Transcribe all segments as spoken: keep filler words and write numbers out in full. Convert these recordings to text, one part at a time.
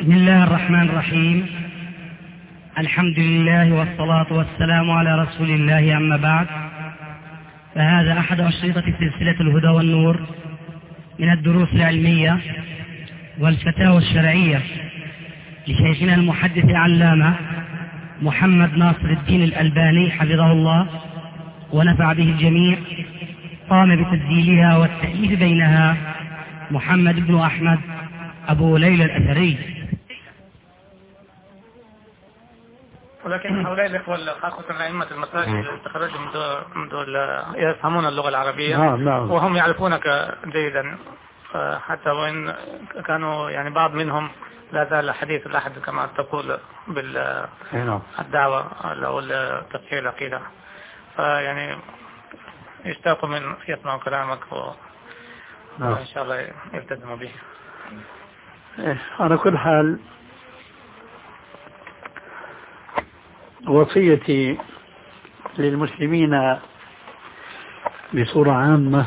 بسم الله الرحمن الرحيم. الحمد لله والصلاة والسلام على رسول الله، أما بعد، فهذا أحد أشرطة سلسلة الهدى والنور من الدروس العلمية والفتاوى الشرعية لشيخنا المحدث العلامة محمد ناصر الدين الألباني حفظه الله ونفع به الجميع. قام بتسجيلها والتأليف بينها محمد بن أحمد أبو ليلى الأثري. ولكن هؤلاء الإخوة خاصة أئمة المساجد اللي تخرجوا من دول, من دول يفهمون اللغة العربية نعم نعم. وهم يعرفونك جيدا، حتى وإن كانوا يعني بعض منهم لا زال حديث الأحد كما تقول بالدعوة أو التفسير العقيدة، فيعني يشتاقوا من يسمعوا كلامك وإن شاء الله يلتزموا به. على كل حال، وصيتي للمسلمين بصورة عامة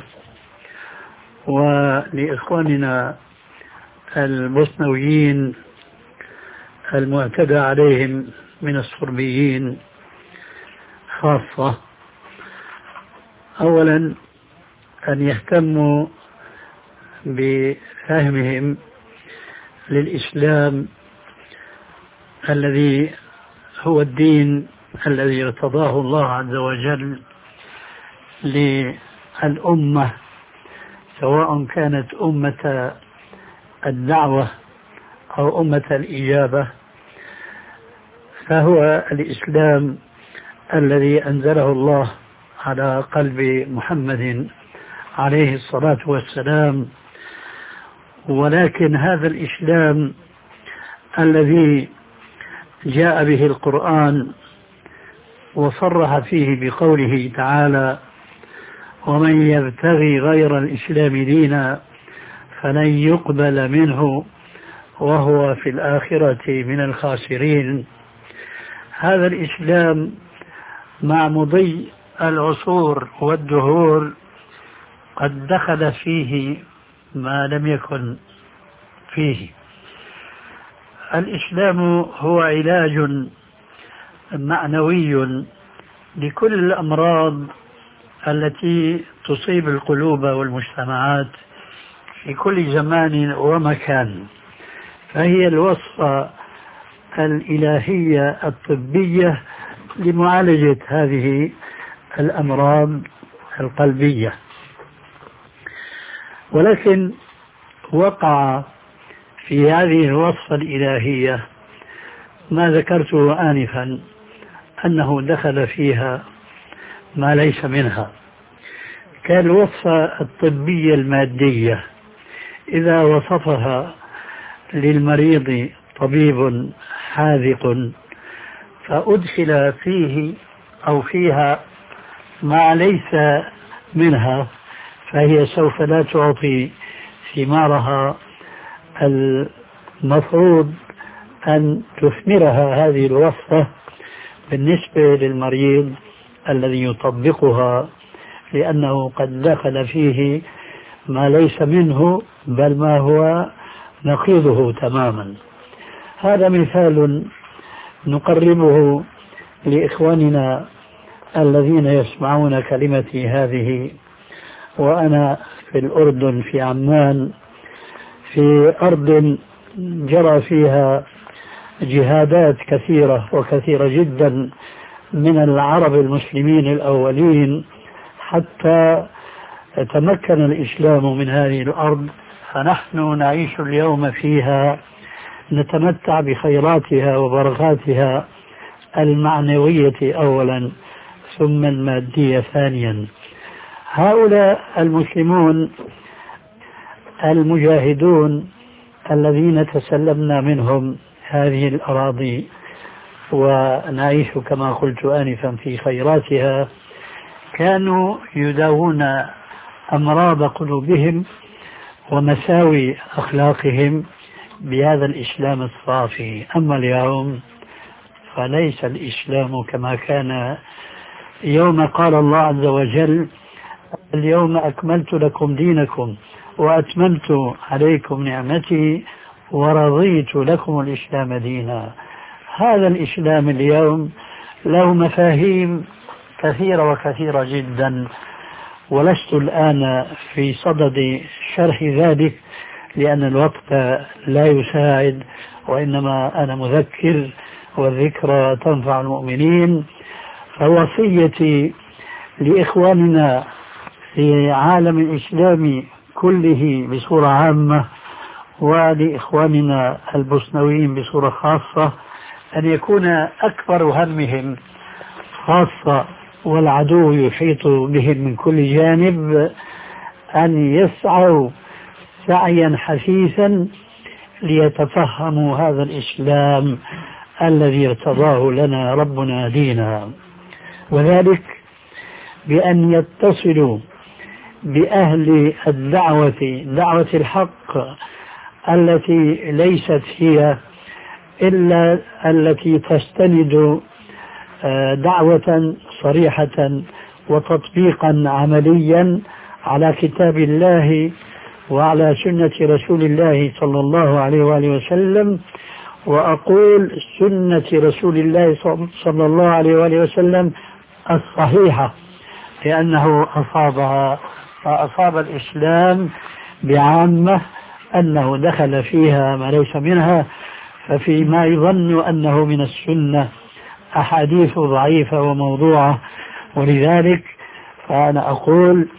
ولإخواننا البوسنويين المعتدى عليهم من الصربيين خاصة، أولا أن يهتموا بفهمهم للإسلام الذي هو الدين الذي ارتضاه الله عز وجل للأمة، سواء كانت أمة الدعوة أو أمة الإجابة، فهو الإسلام الذي أنزله الله على قلب محمد عليه الصلاة والسلام. ولكن هذا الإسلام الذي جاء به القرآن وصرح فيه بقوله تعالى: ومن يبتغي غير الإسلام دينا فلن يقبل منه وهو في الآخرة من الخاسرين. هذا الإسلام مع مضي العصور والدهور قد دخل فيه ما لم يكن فيه. الإسلام هو علاج معنوي لكل الأمراض التي تصيب القلوب والمجتمعات في كل زمان ومكان، فهي الوصفة الإلهية الطبية لمعالجة هذه الأمراض القلبية. ولكن وقع في هذه الوصفة الإلهية ما ذكرته آنفا، أنه دخل فيها ما ليس منها، كالوصفة الطبية المادية. إذا وصفها للمريض طبيب حاذق فأدخل فيه أو فيها ما ليس منها، فهي سوف لا تعطي ثمارها المفروض أن تثمرها هذه الوصفة بالنسبة للمريض الذي يطبقها، لأنه قد دخل فيه ما ليس منه بل ما هو نقيضه تماما. هذا مثال نقربه لإخواننا الذين يسمعون كلمتي هذه وأنا في الأردن في عمان، في أرض جرى فيها جهادات كثيرة وكثيرة جدا من العرب المسلمين الأولين حتى تمكن الإسلام من هذه الأرض، فنحن نعيش اليوم فيها نتمتع بخيراتها وبركاتها المعنوية أولا ثم المادية ثانيا. هؤلاء المسلمون المجاهدون الذين تسلمنا منهم هذه الأراضي ونعيش كما قلت آنفا في خيراتها، كانوا يداوون أمراض قلوبهم ومساوي أخلاقهم بهذا الإسلام الصافي. أما اليوم فليس الإسلام كما كان يوم قال الله عز وجل: اليوم أكملت لكم دينكم وأتممت عليكم نعمتي ورضيت لكم الإسلام دينا. هذا الإسلام اليوم له مفاهيم كثيرة وكثيرة جدا، ولست الآن في صدد شرح ذلك لأن الوقت لا يساعد، وإنما أنا مذكر والذكرى تنفع المؤمنين. فوصيتي لإخواننا في عالم الإسلام كله بصورة عامة، ولإخواننا البوسنويين بصورة خاصة، أن يكون أكبر همهم، خاصة والعدو يحيط بهم من كل جانب، أن يسعوا سعيا حثيثا ليتفهموا هذا الإسلام الذي ارتضاه لنا ربنا دينا، وذلك بأن يتصلوا بأهل الدعوة، دعوة الحق التي ليست هي إلا التي تستند دعوة صريحة وتطبيقا عمليا على كتاب الله وعلى سنة رسول الله صلى الله عليه وآله وسلم. وأقول سنة رسول الله صلى الله عليه وآله وسلم الصحيحة، لأنه أصابها فأصاب الإسلام بعامة أنه دخل فيها ما ليس منها، ففيما يظن أنه من السنة أحاديث ضعيفة وموضوعة. ولذلك فأنا أقول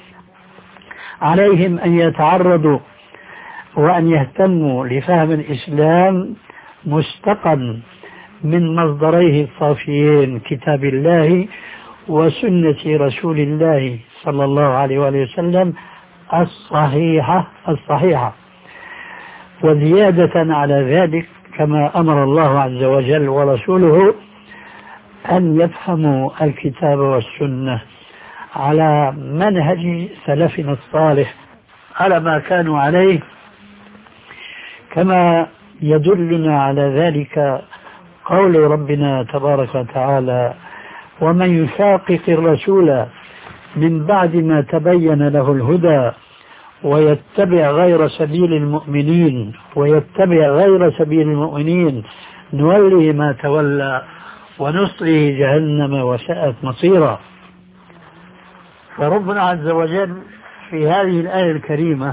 عليهم أن يتعرضوا وأن يهتموا لفهم الإسلام مستقا من مصدريه الصافيين كتاب الله وسنة رسول الله صلى الله عليه وآله وسلم الصحيحة الصحيحة. وزيادة على ذلك كما أمر الله عز وجل ورسوله أن يفهموا الكتاب والسنة على منهج سلفنا الصالح، على ما كانوا عليه، كما يدلنا على ذلك قول ربنا تبارك وتعالى: ومن يشاقق الرسول من بعد ما تبين له الهدى ويتبع غير سبيل المؤمنين ويتبع غير سبيل المؤمنين نوله ما تولى ونصله جهنم وساءت مصيرا. فربنا عز وجل في هذه الآية الكريمة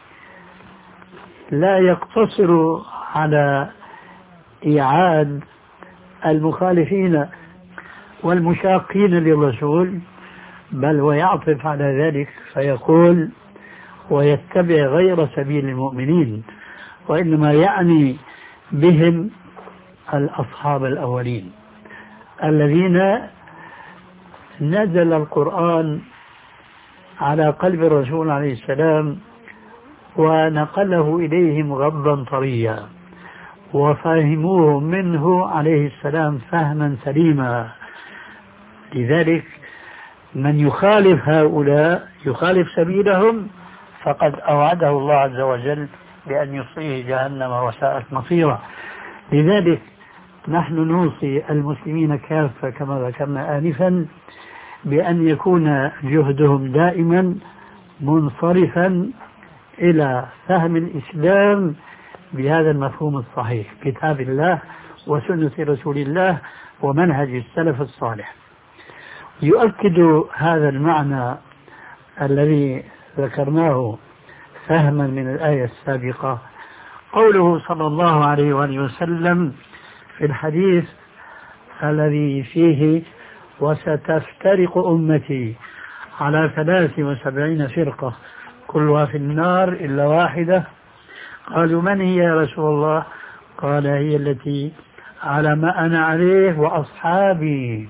لا يقتصر على إيعاد المخالفين والمشاقين للرسول، بل ويعطف على ذلك فيقول: ويتبع غير سبيل المؤمنين، وإنما يعني بهم الأصحاب الأولين الذين نزل القرآن على قلب الرسول عليه السلام ونقله إليهم غضا طريا، وفهموه منه عليه السلام فهما سليما. لذلك من يخالف هؤلاء يخالف سبيلهم فقد أوعده الله عز وجل بأن يصليه جهنم وساءت مصيرا. لذلك نحن نوصي المسلمين كافة كما ذكرنا آنفا بأن يكون جهدهم دائما منصرفا إلى فهم الإسلام بهذا المفهوم الصحيح، كتاب الله وسنة رسول الله ومنهج السلف الصالح. يؤكد هذا المعنى الذي ذكرناه فهما من الآية السابقة قوله صلى الله عليه وآله وسلم في الحديث الذي فيه: وستفترق أمتي على ثلاث وسبعين فرقة كلها في النار إلا واحدة. قالوا: من هي يا رسول الله؟ قال: هي التي على ما أنا عليه وأصحابي،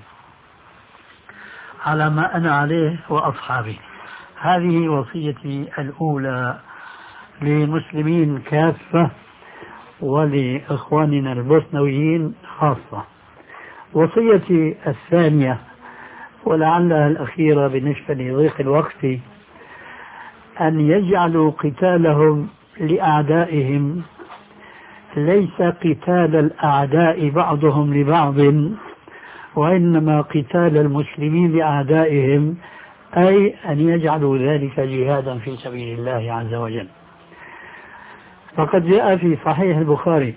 على ما أنا عليه وأصحابي. هذه وصيتي الأولى للمسلمين كافة ولإخواننا البوسنويين خاصة. وصيتي الثانية ولعلها الأخيرة بالنسبة لضيق الوقت أن يجعلوا قتالهم لأعدائهم ليس قتال الأعداء بعضهم لبعض، وإنما قتال المسلمين لأعدائهم، أي أن يجعلوا ذلك جهادا في سبيل الله عز وجل. فقد جاء في صحيح البخاري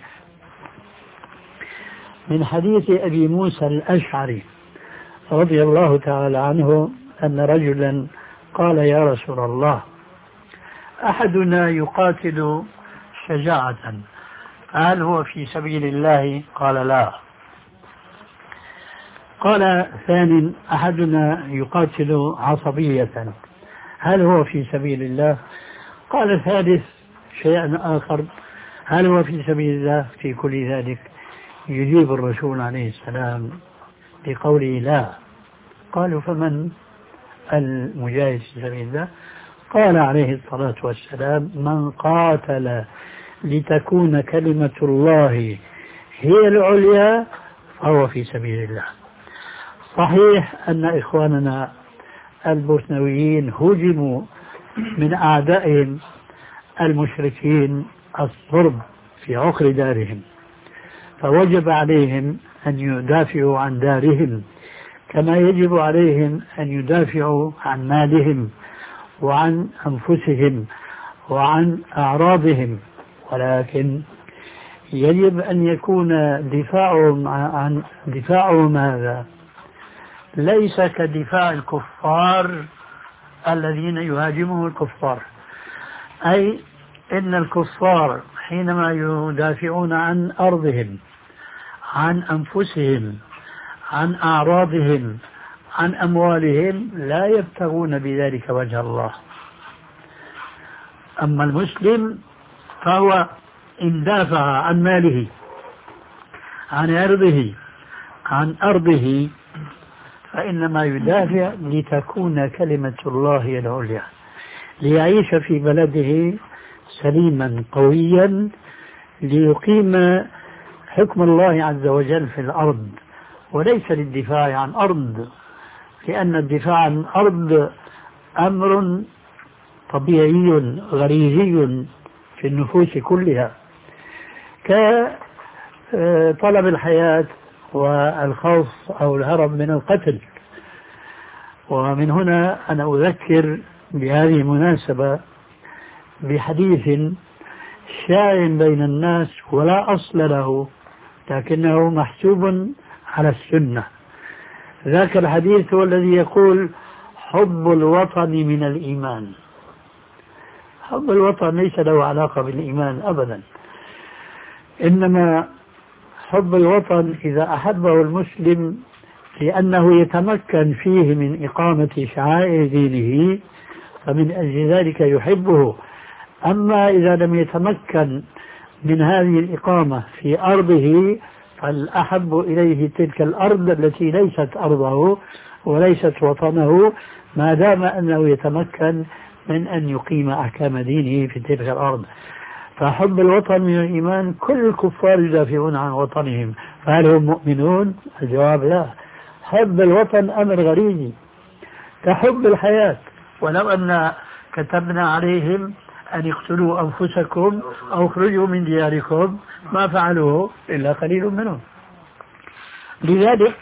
من حديث أبي موسى الأشعري رضي الله تعالى عنه أن رجلا قال يا رسول الله أحدنا يقاتل شجاعة هل هو في سبيل الله؟ قال لا. قال ثاني أحدنا يقاتل عصبية هل هو في سبيل الله؟ قال ثالث شيء آخر هل هو في سبيل الله؟ في كل ذلك يجيب الرسول عليه السلام بقوله لا. قالوا فمن المجاهد في سبيل الله؟ قال عليه الصلاة والسلام من قاتل لتكون كلمة الله هي العليا فهو في سبيل الله. صحيح أن إخواننا البوسنويين هجموا من أعدائهم المشركين الصرب في عقر دارهم، فوجب عليهم أن يدافعوا عن دارهم كما يجب عليهم أن يدافعوا عن مالهم وعن أنفسهم وعن أعراضهم، ولكن يجب أن يكون دفاعهم عن دفاعهم هذا ليس كدفاع الكفار الذين يهاجمهم الكفار، أي إن الكفار حينما يدافعون عن أرضهم عن أنفسهم عن أعراضهم عن أموالهم لا يبتغون بذلك وجه الله. أما المسلم فهو إن دافع عن ماله عن عرضه عن أرضه فإنما يدافع لتكون كلمة الله العليا، ليعيش في بلده سليما قويا ليقيم حكم الله عز وجل في الأرض، وليس للدفاع عن أرض، لأن الدفاع عن أرض أمر طبيعي غريزي في النفوس كلها كطلب الحياة والخوف أو الهرب من القتل. ومن هنا أنا أذكر بهذه المناسبة بحديث شائع بين الناس ولا أصل له لكنه محسوب على السنة. ذاك الحديث هو الذي يقول حب الوطن من الإيمان. حب الوطن ليس له علاقة بالإيمان أبدا، إنما حب الوطن إذا أحبه المسلم لأنه يتمكن فيه من إقامة شعائر دينه فمن أجل ذلك يحبه. أما إذا لم يتمكن من هذه الإقامة في أرضه فالأحب إليه تلك الأرض التي ليست أرضه وليست وطنه ما دام أنه يتمكن من أن يقيم أحكام دينه في تلك الأرض. فحب الوطن من الإيمان. كل الكفار يدافعون عن وطنهم، فهل هم مؤمنون؟ الجواب لا. حب الوطن أمر غريزي كحب الحياة. ولو أن كتبنا عليهم أن يقتلوا أنفسكم أو اخرجوا من دياركم ما فعلوه إلا قليل منهم. لذلك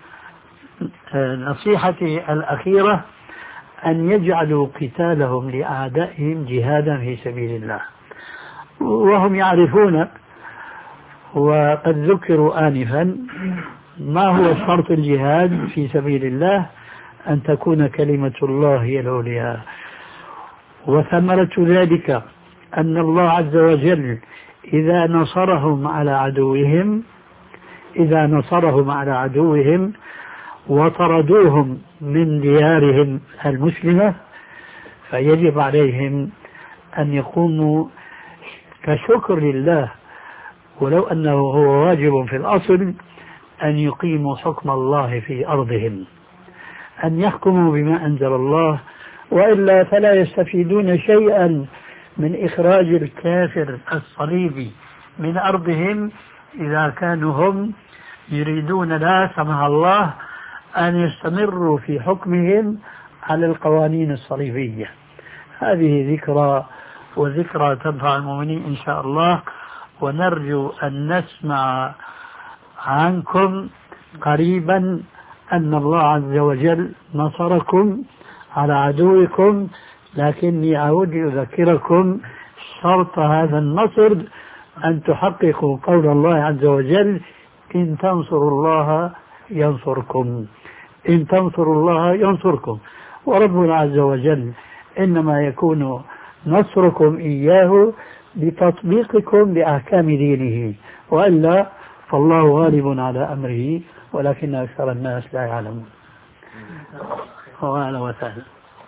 نصيحتي الأخيرة أن يجعلوا قتالهم لأعدائهم جهادا في سبيل الله، وهم يعرفون وقد ذكروا آنفا ما هو شرط الجهاد في سبيل الله، أن تكون كلمة الله هي العليا. وثمرة ذلك أن الله عز وجل إذا نصرهم على عدوهم إذا نصرهم على عدوهم وطردوهم من ديارهم المسلمة فيجب عليهم أن يقوموا كشكر لله، ولو أنه هو واجب في الأصل، أن يقيموا حكم الله في أرضهم، أن يحكموا بما أنزل الله، وإلا فلا يستفيدون شيئا من إخراج الكافر الصليبي من أرضهم إذا كانوا هم يريدون لا سمح الله أن يستمروا في حكمهم على القوانين الصليبية. هذه ذكرى وذكرى تنفع المؤمنين إن شاء الله، ونرجو أن نسمع عنكم قريبا أن الله عز وجل نصركم على عدوكم. لكني أعود أذكركم شرط هذا النصر أن تحققوا قول الله عز وجل: إن تنصروا الله ينصركم، إن تنصروا الله ينصركم. وربنا عز وجل إنما يكون نصركم إياه بتطبيقكم لأحكام دينه، وإلا فالله غالب على أمره ولكن أكثر الناس لا يعلمون. وأهلا وسهلا.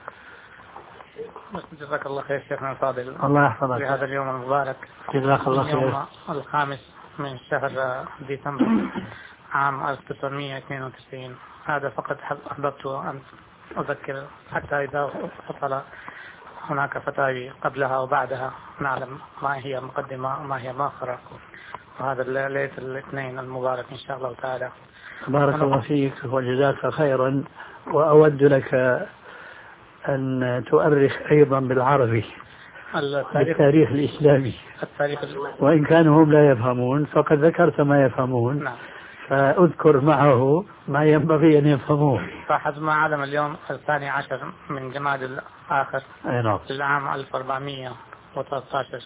جزاك الله خير شيخنا الفاضل. الله يحفظك في هذا اليوم المبارك. جزاك الله خير. اليوم الخامس من شهر ديسمبر عام ألف وتسعمئة واثنين وتسعين. هذا فقط أحببت أن أذكر حتى إذا حصل هناك فتاوي قبلها وبعدها نعلم ما هي مقدمة وما هي مؤخرة. وهذا ليلة الاثنين المبارك إن شاء الله تعالى. بارك الله فيك وجزاك خيرا. وأود لك أن تؤرخ أيضا بالعربي التاريخ الإسلامي، التاريخ وإن كانوا هم لا يفهمون فقد ذكرت ما يفهمون. نعم. فأذكر معه ما ينبغي أن يفهموه. فحسب ما علم اليوم الثاني عشر من جماد الآخر العام ألف وأربعمئة وثلاثة عشر.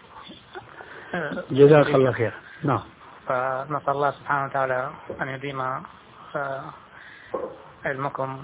جزاك الله خير. نعم. فنسأل الله سبحانه وتعالى أن يديم علمكم،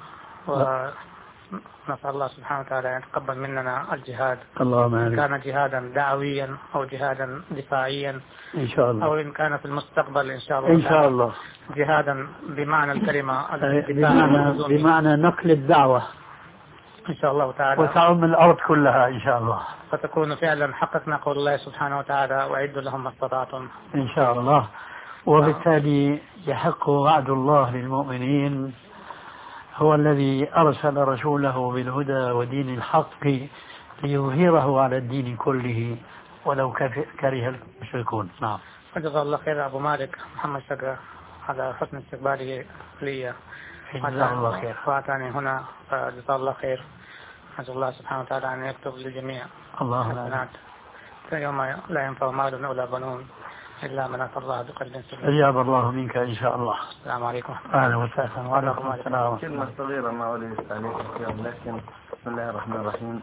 ونسأل الله سبحانه وتعالى أن يتقبل مننا الجهاد. اللهم آمين. كان جهادا دعويا أو جهادا دفاعيا إن شاء الله، أو إن كان في المستقبل إن شاء الله إن شاء الله جهادا بمعنى الكلمة، بمعنى, بمعنى نقل الدعوة إن شاء الله تعالى، وتعم الأرض كلها إن شاء الله، فتكون فعلا حققنا قول الله سبحانه وتعالى: وأعدوا لهم ما استطعتم إن شاء الله. وبالتالي يحق وعد الله للمؤمنين، هو الذي أرسل رسوله بالهدى ودين الحق ليظهره على الدين كله ولو كره المشركون. نعم. جزا الله خير أبو مالك محمد شقة على حسن استقباله لي. جزاه الله خير. وأتاني هنا، فجزا الله خير. أسأل الله سبحانه وتعالى أن يكتب للجميع اللهم يوم لا ينفع مال ولا بنون إلا من أتى الله بقلب سليم. أجاب الله منك إن شاء الله. السلام عليكم. أهلا وسهلا. وعليكم السلام. كلمة صغيرة ما أريد عليك اليوم، لكن بسم الله الرحمن الرحيم.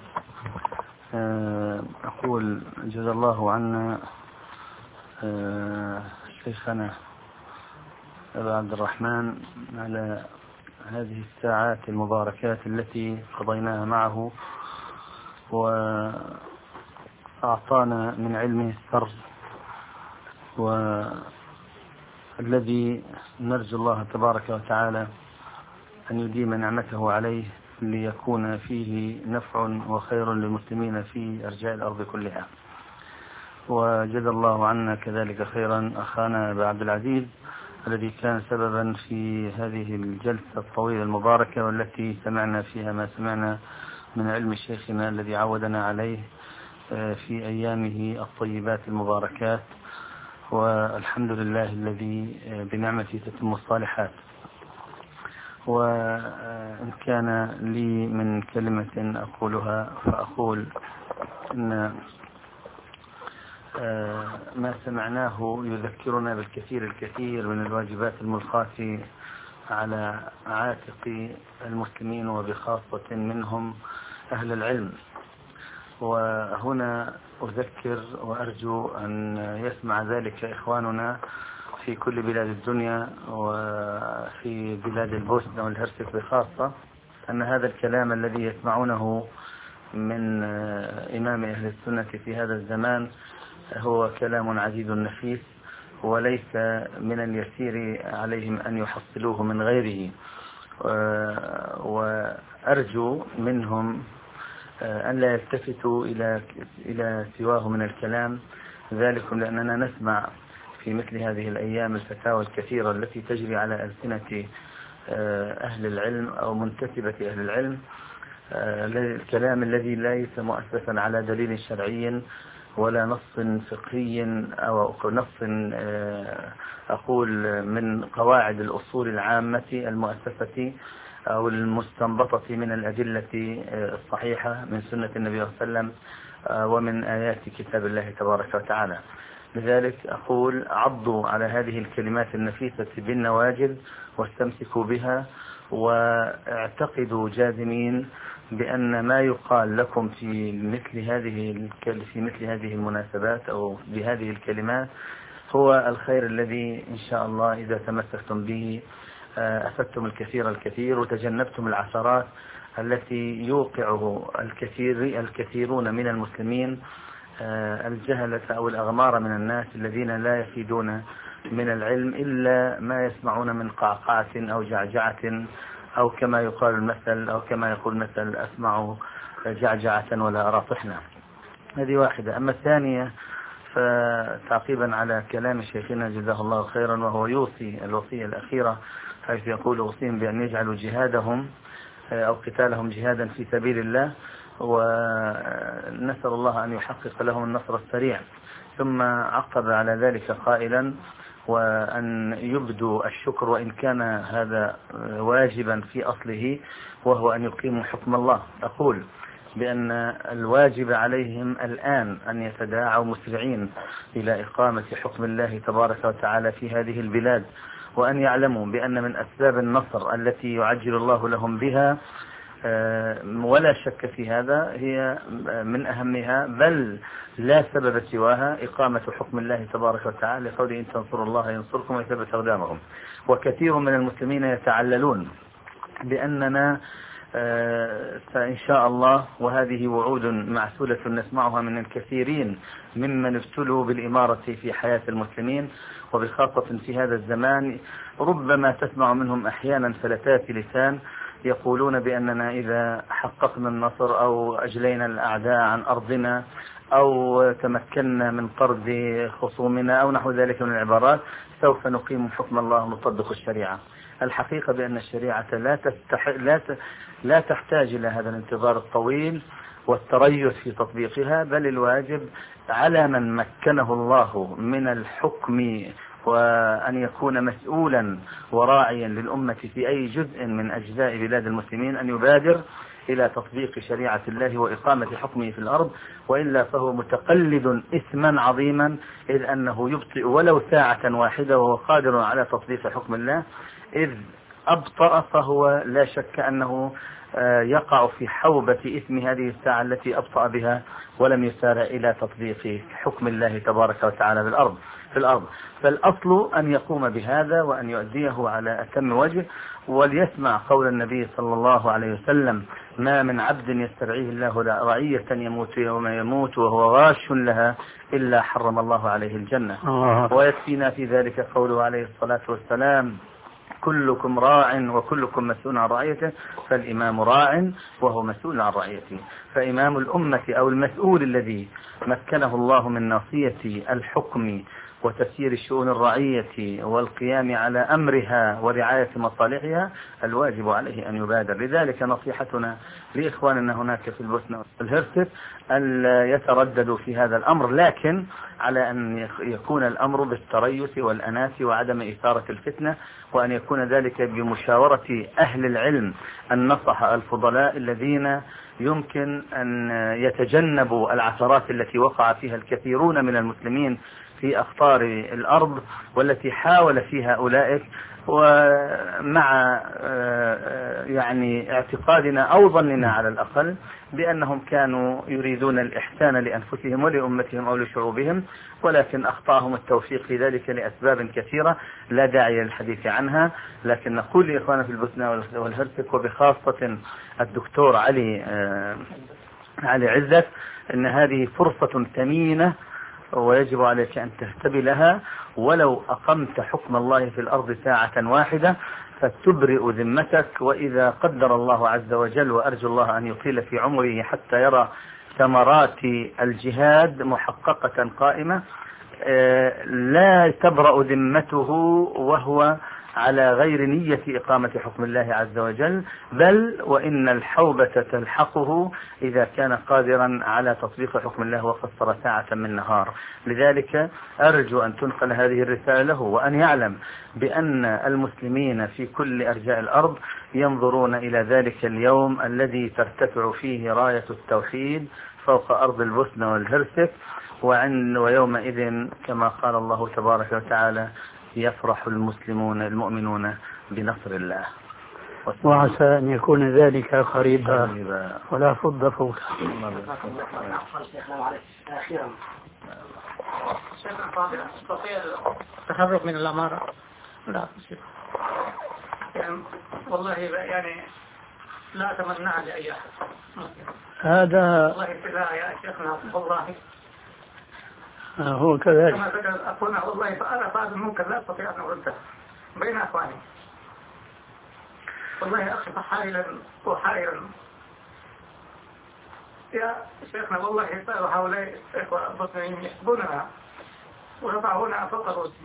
أقول جزا الله عنا شيخنا أبا عبد الرحمن على هذه الساعات المباركات التي قضيناها معه، وأعطانا من علمه السر، والذي نرجو الله تبارك وتعالى أن يديم نعمته عليه ليكون فيه نفع وخير للمسلمين في أرجاء الأرض كلها. وجزا الله عنا كذلك خيرا أخانا أبا عبد العزيز الذي كان سببا في هذه الجلسة الطويلة المباركة، والتي سمعنا فيها ما سمعنا من علم شيخنا الذي عودنا عليه في أيامه الطيبات المباركات. والحمد لله الذي بنعمته تتم الصالحات. وإن كان لي من كلمة أقولها فأقول إن ما سمعناه يذكرنا بالكثير الكثير من الواجبات الملقاة على عاتق المسلمين، وبخاصة منهم أهل العلم. وهنا أذكر وأرجو أن يسمع ذلك إخواننا في كل بلاد الدنيا، وفي بلاد البوسنة والهرسك بخاصة، أن هذا الكلام الذي يسمعونه من إمام أهل السنة في هذا الزمان هو كلام عزيز نفيس، وليس من اليسير عليهم أن يحصلوه من غيره. وأرجو منهم أن لا يلتفتوا إلى إلى سواه من الكلام، ذلك لأننا نسمع في مثل هذه الأيام الفتاوى الكثيرة التي تجري على ألسنة أهل العلم أو منتسبة أهل العلم، الكلام الذي ليس مؤسسا على دليل شرعي ولا نص فقهي أو نص أقول من قواعد الأصول العامة المؤسسة أو المستنبطة من الأدلة الصحيحة من سنة النبي صلى الله عليه وسلم ومن آيات كتاب الله تبارك وتعالى. لذلك أقول عضوا على هذه الكلمات النفيسة بالنواجذ واستمسكوا بها، واعتقدوا جازمين بأن ما يقال لكم في مثل هذه في مثل هذه المناسبات أو بهذه الكلمات هو الخير الذي إن شاء الله إذا تمسكتم به أفدتم الكثير الكثير وتجنبتم العثرات التي يوقعه الكثير الكثيرون من المسلمين الجهلة أو الأغمار من الناس الذين لا يفيدون من العلم إلا ما يسمعون من قعقعة أو جعجعة أو كما يقال المثل أو كما يقول المثل أسمع جعجعة ولا أرى طحنا. هذه واحدة. أما الثانية فتعقيبا على كلام شيخنا جزاه الله خيرا، وهو يوصي الوصية الأخيرة حيث يقول أوصيهم بأن يجعلوا جهادهم أو قتالهم جهادا في سبيل الله، ونسأل الله أن يحقق لهم النصر السريع. ثم عقب على ذلك قائلا وأن يبدوا الشكر وإن كان هذا واجبا في أصله، وهو أن يقيموا حكم الله. أقول بأن الواجب عليهم الآن أن يتداعوا مسرعين إلى إقامة حكم الله تبارك وتعالى في هذه البلاد، وأن يعلموا بأن من أسباب النصر التي يعجل الله لهم بها ولا شك في هذا هي من أهمها بل لا سبب سواها إقامة حكم الله تبارك وتعالى، لقوله إن تنصروا الله ينصركم ويثبت أقدامكم. وكثير من المسلمين يتعللون بأننا فإن شاء الله، وهذه وعود معسولة نسمعها من الكثيرين ممن ابتلوا بالإمارة في حياة المسلمين، وبخاصة في هذا الزمان ربما تسمع منهم أحيانا فلتات لسان يقولون بأننا إذا حققنا النصر أو أجلينا الأعداء عن أرضنا أو تمكنا من طرد خصومنا أو نحو ذلك من العبارات سوف نقيم حكم الله ونطبق الشريعة. الحقيقة بأن الشريعة لا, تستح... لا, ت... لا تحتاج إلى هذا الانتظار الطويل والتريث في تطبيقها، بل الواجب على من مكنه الله من الحكم وأن يكون مسؤولا وراعيا للأمة في أي جزء من أجزاء بلاد المسلمين أن يبادر إلى تطبيق شريعة الله وإقامة حكمه في الأرض، وإلا فهو متقلد إثما عظيما، إذ أنه يبطئ ولو ساعة واحدة وهو قادر على تطبيق حكم الله، إذ أبطأ فهو لا شك أنه يقع في حوبة إثم هذه الساعة التي أبطأ بها ولم يسارع إلى تطبيق حكم الله تبارك وتعالى بالأرض في الأرض. فالأصل أن يقوم بهذا وأن يؤديه على أتم وجه، وليسمع قول النبي صلى الله عليه وسلم ما من عبد يسترعيه الله رعية يموت يوم يموت وهو غاش لها إلا حرم الله عليه الجنة. ويكفينا في ذلك قوله عليه الصلاة والسلام كلكم راع وكلكم مسؤول عن رعيته، فالإمام راع وهو مسؤول عن رعيته. فإمام الأمة أو المسؤول الذي مكنه الله من ناصية الحكم وتسيير الشؤون الرعية والقيام على أمرها ورعاية مصالحها الواجب عليه أن يبادر. لذلك نصيحتنا لإخواننا هناك في البوسنة والهرسك ألا يترددوا في هذا الأمر، لكن على أن يكون الأمر بالتريث والأناس وعدم إثارة الفتنة، وأن يكون ذلك بمشاورة أهل العلم النصح الفضلاء الذين يمكن أن يتجنبوا العثرات التي وقع فيها الكثيرون من المسلمين في أخطار الأرض والتي حاول فيها أولئك، ومع يعني اعتقادنا أو ظننا على الأقل بأنهم كانوا يريدون الإحسان لأنفسهم ولأمتهم أو لشعوبهم، ولكن أخطأهم التوفيق في ذلك لأسباب كثيرة لا داعي للحديث عنها. لكن نقول لإخوانا في البوسنة والهرسك وبخاصة الدكتور علي علي عزت أن هذه فرصة ثمينة ويجب عليك أن تهتبي لها، ولو أقمت حكم الله في الأرض ساعة واحدة فتبرئ ذمتك. وإذا قدر الله عز وجل، وأرجو الله أن يطيل في عمره حتى يرى ثمرات الجهاد محققة قائمة، لا تبرأ ذمته وهو على غير نية إقامة حكم الله عز وجل، بل وإن الحوبة تلحقه إذا كان قادرا على تطبيق حكم الله وقصر ساعة من نهار. لذلك أرجو أن تنقل هذه الرسالة له، وأن يعلم بأن المسلمين في كل أرجاء الأرض ينظرون إلى ذلك اليوم الذي ترتفع فيه راية التوحيد فوق أرض البوسنة والهرسك، ويومئذ كما قال الله تبارك وتعالى يفرح المسلمون المؤمنون بنصر الله. وعسى أن يكون ذلك قريبا ولا فض فوق. التحرك من الأمارة لا يعني والله يعني لا أتمنى لأي أحد هذا والله ابتلاء يا شيخنا والله هو كذلك. كما ذكر أخونا والله فأنا بعض ممكن لا أستطيع أن أرده بين أخواني والله أخي حائلا وحائرا يا شيخنا والله هؤلاء إخوة بطنين يحبوننا ويضعونا فوق رؤوسهم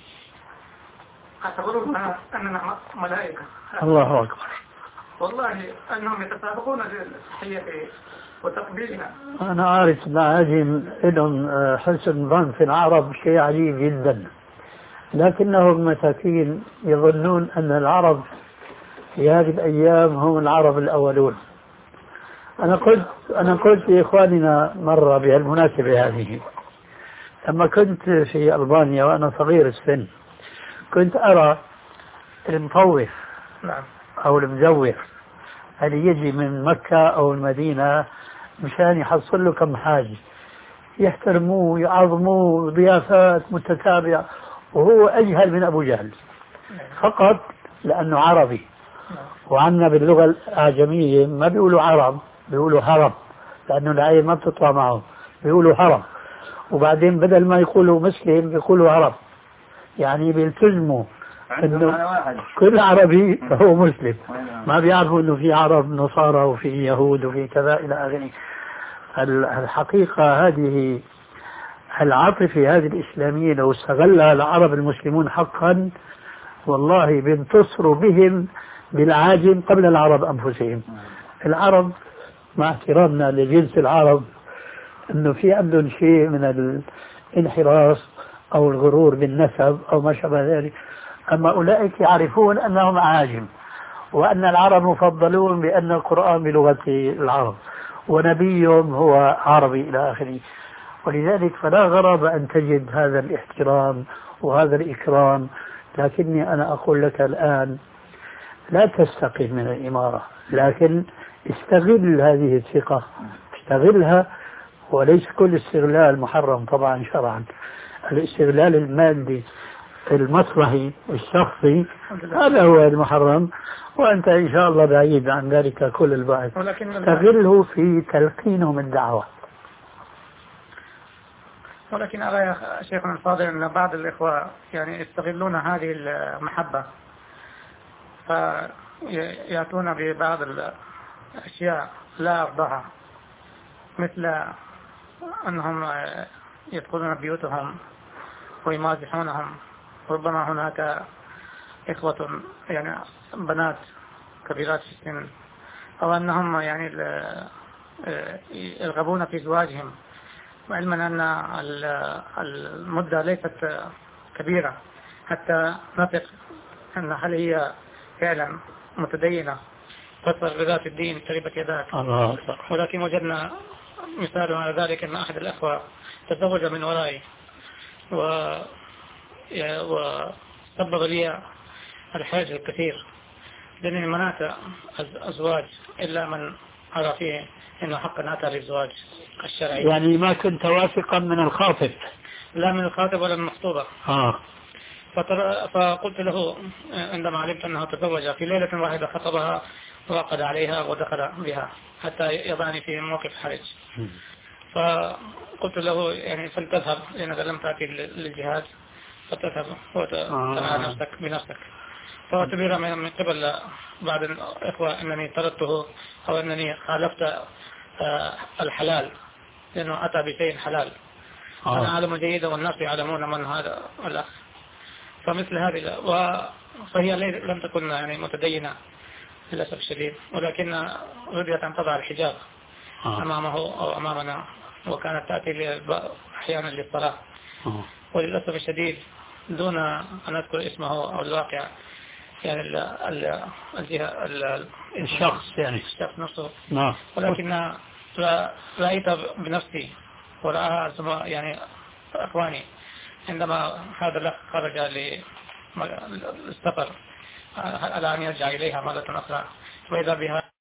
اعتبرون أننا ملائكة. الله أكبر. والله أنهم يتسابقون للتحية وتقبيلنا. أنا عارف أن هذه لهم حسن ظن في العرب شيء عجيب جدا، لكنهم مساكين يظنون أن العرب في هذه الأيام هم العرب الأولون. أنا قلت أنا قلت لإخواننا مرة بهالمناسبة هذه، لما كنت في ألبانيا وأنا صغير السن كنت أرى المطوف أو المزور اللي يجي من مكة أو المدينة مشان يحصل له كم حاجة يحترموه يعظموه ضيافات متتابعة، وهو أجهل من أبو جهل فقط لأنه عربي. وعنا باللغة الأعجمية ما بيقولوا عرب، بيقولوا هرب، لأنه العين ما بتطلع معه، بيقولوا هرب. وبعدين بدل ما يقولوا مسلم بيقولوا عرب، يعني بيلتزموا انه كل عربي هو مسلم، ما بيعرفوا انه في عرب نصارى وفي يهود وفي كذا الى اخره. الحقيقة هذه العاطفة هذه الإسلامية لو استغلها العرب المسلمون حقا والله بينتصروا بهم بالعاجم قبل العرب أنفسهم. العرب مع احترامنا لجنس العرب انه في عندهم شيء من الانحراف او الغرور بالنسب او ما شابه ذلك، اما اولئك يعرفون انهم عاجم وان العرب مفضلون بان القرآن بلغة العرب ونبيهم هو عربي الى اخره. ولذلك فلا غرابة ان تجد هذا الاحترام وهذا الاكرام. لكني انا اقول لك الان لا تستقل من الامارة، لكن استغل هذه الثقة، استغلها، وليس كل استغلال محرم طبعا شرعا. الاستغلال المادي المصلحي الشخصي هذا هو المحرم، وأنت إن شاء الله بعيد عن ذلك كل البعد. استغله في تلقينهم الدعوة. ولكن أرى يا شيخنا الفاضل أن بعض الإخوة يعني يستغلون هذه المحبة فيأتون ببعض الأشياء لا أرضها، مثل أنهم يدخلون بيوتهم ويمازحونهم. ربما هناك إخوة يعني بنات كبيرات في السن، أو أنهم يعني يرغبون في زواجهم، علما أن المدة ليست كبيرة حتى نثق أن هل هي فعلا متدينة تصل بذات الدين تربت يداك. ولكن وجدنا مثال على ذلك أن أحد الأخوة تزوج من ورائي و وسبب لي الحاجة الكثير، لأنني منعت الزواج إلا من أرى فيه أنه حقا أتى للزواج الشرعي. يعني ما كنت واثقا من الخاطب؟ لا من الخاطب ولا من المخطوبة. آه. فقلت له عندما علمت أنه تزوج في ليلة واحدة خطبها وعقد عليها ودخل بها حتى يضعني في موقف حرج، فقلت له يعني فلتذهب لأنك لم تأتي للجهاد فتذهب وتنهى نفسك بنفسك. فاعتبر من قبل بعض الإخوة أنني طردته أو أنني خالفت الحلال لأنه أتى بشيء حلال. آه. أنا أعلم جيدا والناس يعلمون من هذا الأخ. فمثل هذه فهي لم تكن يعني متدينة للأسف الشديد، ولكن رضيت أن تضع الحجاب آه. أمامه أو أمامنا، وكانت تأتي أحيانا للصلاة. آه. وللأسف الشديد دون أن أذكر اسمه أو الواقع يعني ال ال الجهة الشخص يعني الشخص نفسه. نعم. ولكن رأيت بنفسي ورأى يعني أخواني عندما هذا الأخ خرج للسفر على أن يرجع إليها مرة أخرى، وإذا بها